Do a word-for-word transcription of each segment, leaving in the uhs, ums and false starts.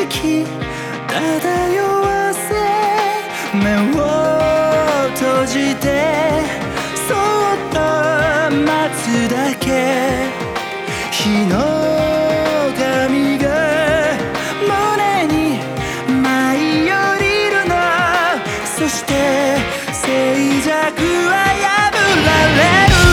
き漂わせ目を閉じてそっと待つだけ日の髪が胸に舞い降りるのそして静寂は破られる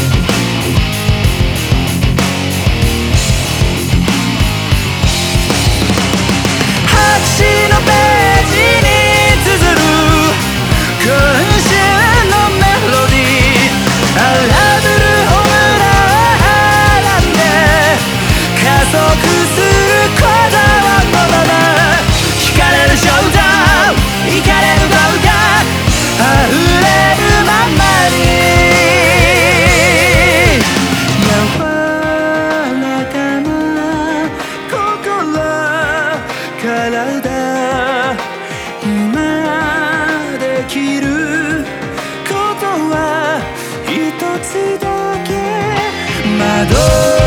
白紙のページに綴る今週のメロディー荒ぶるオムラをはらんで加速する鼓動のまま惹かれる衝動惹かれる動画溢れるままに柔らかな心体今できることは一つだけ窓